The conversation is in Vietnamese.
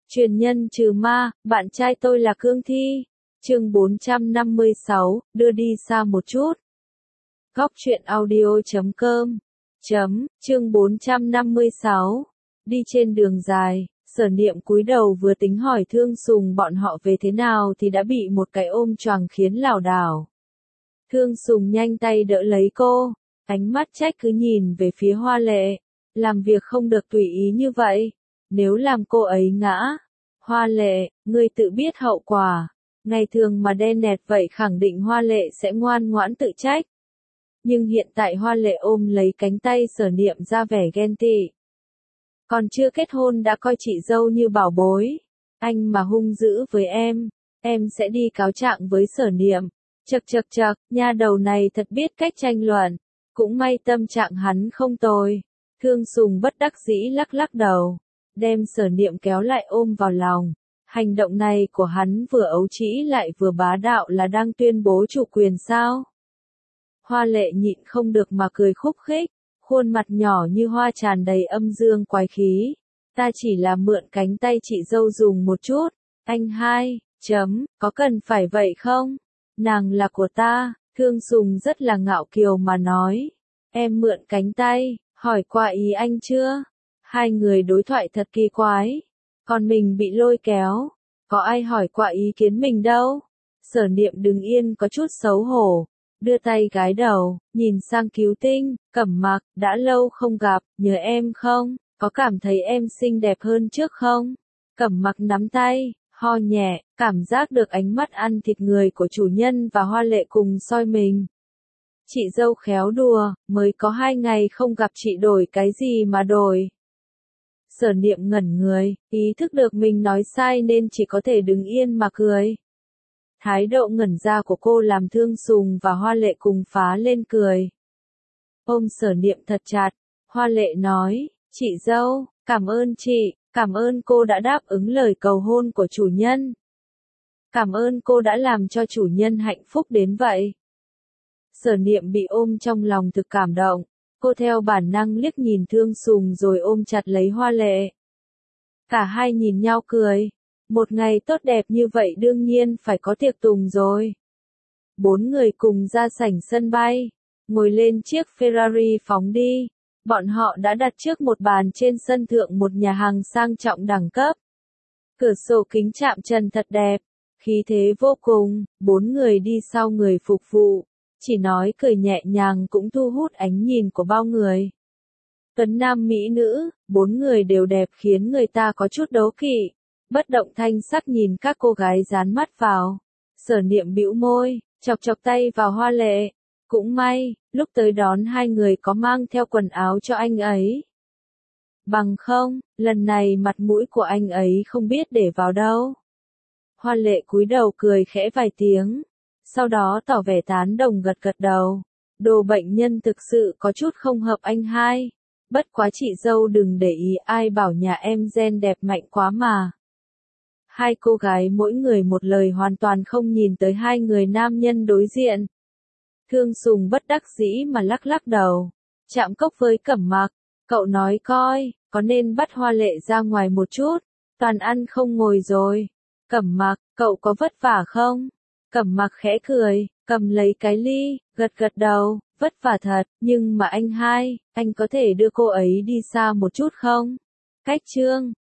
Truyền nhân trừ ma, bạn trai tôi là Cương Thi. Chương 456, đưa đi xa một chút. Góc truyện audio.com. Chương 456. Đi trên đường dài, Sở Niệm cúi đầu vừa tính hỏi Thương Sùng bọn họ về thế nào thì đã bị một cái ôm choàng khiến lảo đảo. Thương Sùng nhanh tay đỡ lấy cô, ánh mắt trách cứ nhìn về phía Hoa Lệ. Làm việc không được tùy ý như vậy. Nếu làm cô ấy ngã, Hoa Lệ, ngươi tự biết hậu quả. Ngày thường mà đen nẹt vậy khẳng định Hoa Lệ sẽ ngoan ngoãn tự trách. Nhưng hiện tại Hoa Lệ ôm lấy cánh tay Sở Niệm ra vẻ ghen tị. Còn chưa kết hôn đã coi chị dâu như bảo bối. Anh mà hung dữ với em sẽ đi cáo trạng với Sở Niệm. Chậc, nha đầu này thật biết cách tranh luận. Cũng may tâm trạng hắn không tồi. Thương Sùng bất đắc dĩ lắc lắc đầu, đem Sở Niệm kéo lại ôm vào lòng. Hành động này của hắn vừa ấu trĩ lại vừa bá đạo, là đang tuyên bố chủ quyền sao? Hoa Lệ nhịn không được mà cười khúc khích, khuôn mặt nhỏ như hoa tràn đầy âm dương quái khí. Ta chỉ là mượn cánh tay chị dâu dùng một chút. Anh hai, có cần phải vậy không? Nàng là của ta. Thương Sùng rất là ngạo kiều mà nói. Em mượn cánh tay, hỏi qua ý anh chưa? Hai người đối thoại thật kỳ quái. Còn mình bị lôi kéo. Có ai hỏi qua ý kiến mình đâu? Sở Niệm đứng yên có chút xấu hổ. Đưa tay gái đầu, nhìn sang Cứu Tinh, Cẩm Mặc, đã lâu không gặp, nhớ em không? Có cảm thấy em xinh đẹp hơn trước không? Cẩm Mặc nắm tay, ho nhẹ, cảm giác được ánh mắt ăn thịt người của chủ nhân và Hoa Lệ cùng soi mình. Chị dâu khéo đùa, mới có 2 ngày không gặp chị đổi cái gì mà đổi. Sở Niệm ngẩn người, ý thức được mình nói sai nên chỉ có thể đứng yên mà cười. Thái độ ngẩn ra của cô làm Thương Sùng và Hoa Lệ cùng phá lên cười. Ôm Sở Niệm thật chặt, Hoa Lệ nói, chị dâu, cảm ơn chị, cảm ơn cô đã đáp ứng lời cầu hôn của chủ nhân. Cảm ơn cô đã làm cho chủ nhân hạnh phúc đến vậy. Sở Niệm bị ôm trong lòng thực cảm động, cô theo bản năng liếc nhìn Thương Sùng rồi ôm chặt lấy Hoa Lệ. Cả hai nhìn nhau cười, một ngày tốt đẹp như vậy đương nhiên phải có tiệc tùng rồi. 4 người cùng ra sảnh sân bay, ngồi lên chiếc Ferrari phóng đi. Bọn họ đã đặt trước một bàn trên sân thượng một nhà hàng sang trọng đẳng cấp. Cửa sổ kính chạm trần thật đẹp, khí thế vô cùng. 4 người đi sau người phục vụ, chỉ nói cười nhẹ nhàng cũng thu hút ánh nhìn của bao người. Tuấn nam mỹ nữ, 4 người đều đẹp khiến người ta có chút đố kỵ. Bất động thanh sắc nhìn các cô gái dán mắt vào. Sở Niệm bĩu môi, chọc tay vào Hoa Lệ. Cũng may, lúc tới đón hai người có mang theo quần áo cho anh ấy. Bằng không, lần này mặt mũi của anh ấy không biết để vào đâu. Hoa Lệ cúi đầu cười khẽ vài tiếng, sau đó tỏ vẻ tán đồng gật đầu. Đồ bệnh nhân thực sự có chút không hợp anh hai. Bất quá chị dâu đừng để ý, ai bảo nhà em gen đẹp mạnh quá mà. Hai cô gái mỗi người một lời hoàn toàn không nhìn tới hai người nam nhân đối diện. Thương Sùng bất đắc dĩ mà lắc lắc đầu. Chạm cốc với Cẩm Mặc, cậu nói coi, có nên bắt Hoa Lệ ra ngoài một chút, toàn ăn không ngồi rồi. Cẩm Mặc, cậu có vất vả không? Cẩm Mặc khẽ cười, cầm lấy cái ly, gật đầu, vất vả thật, nhưng mà anh hai, anh có thể đưa cô ấy đi xa một chút không? Cách Trương,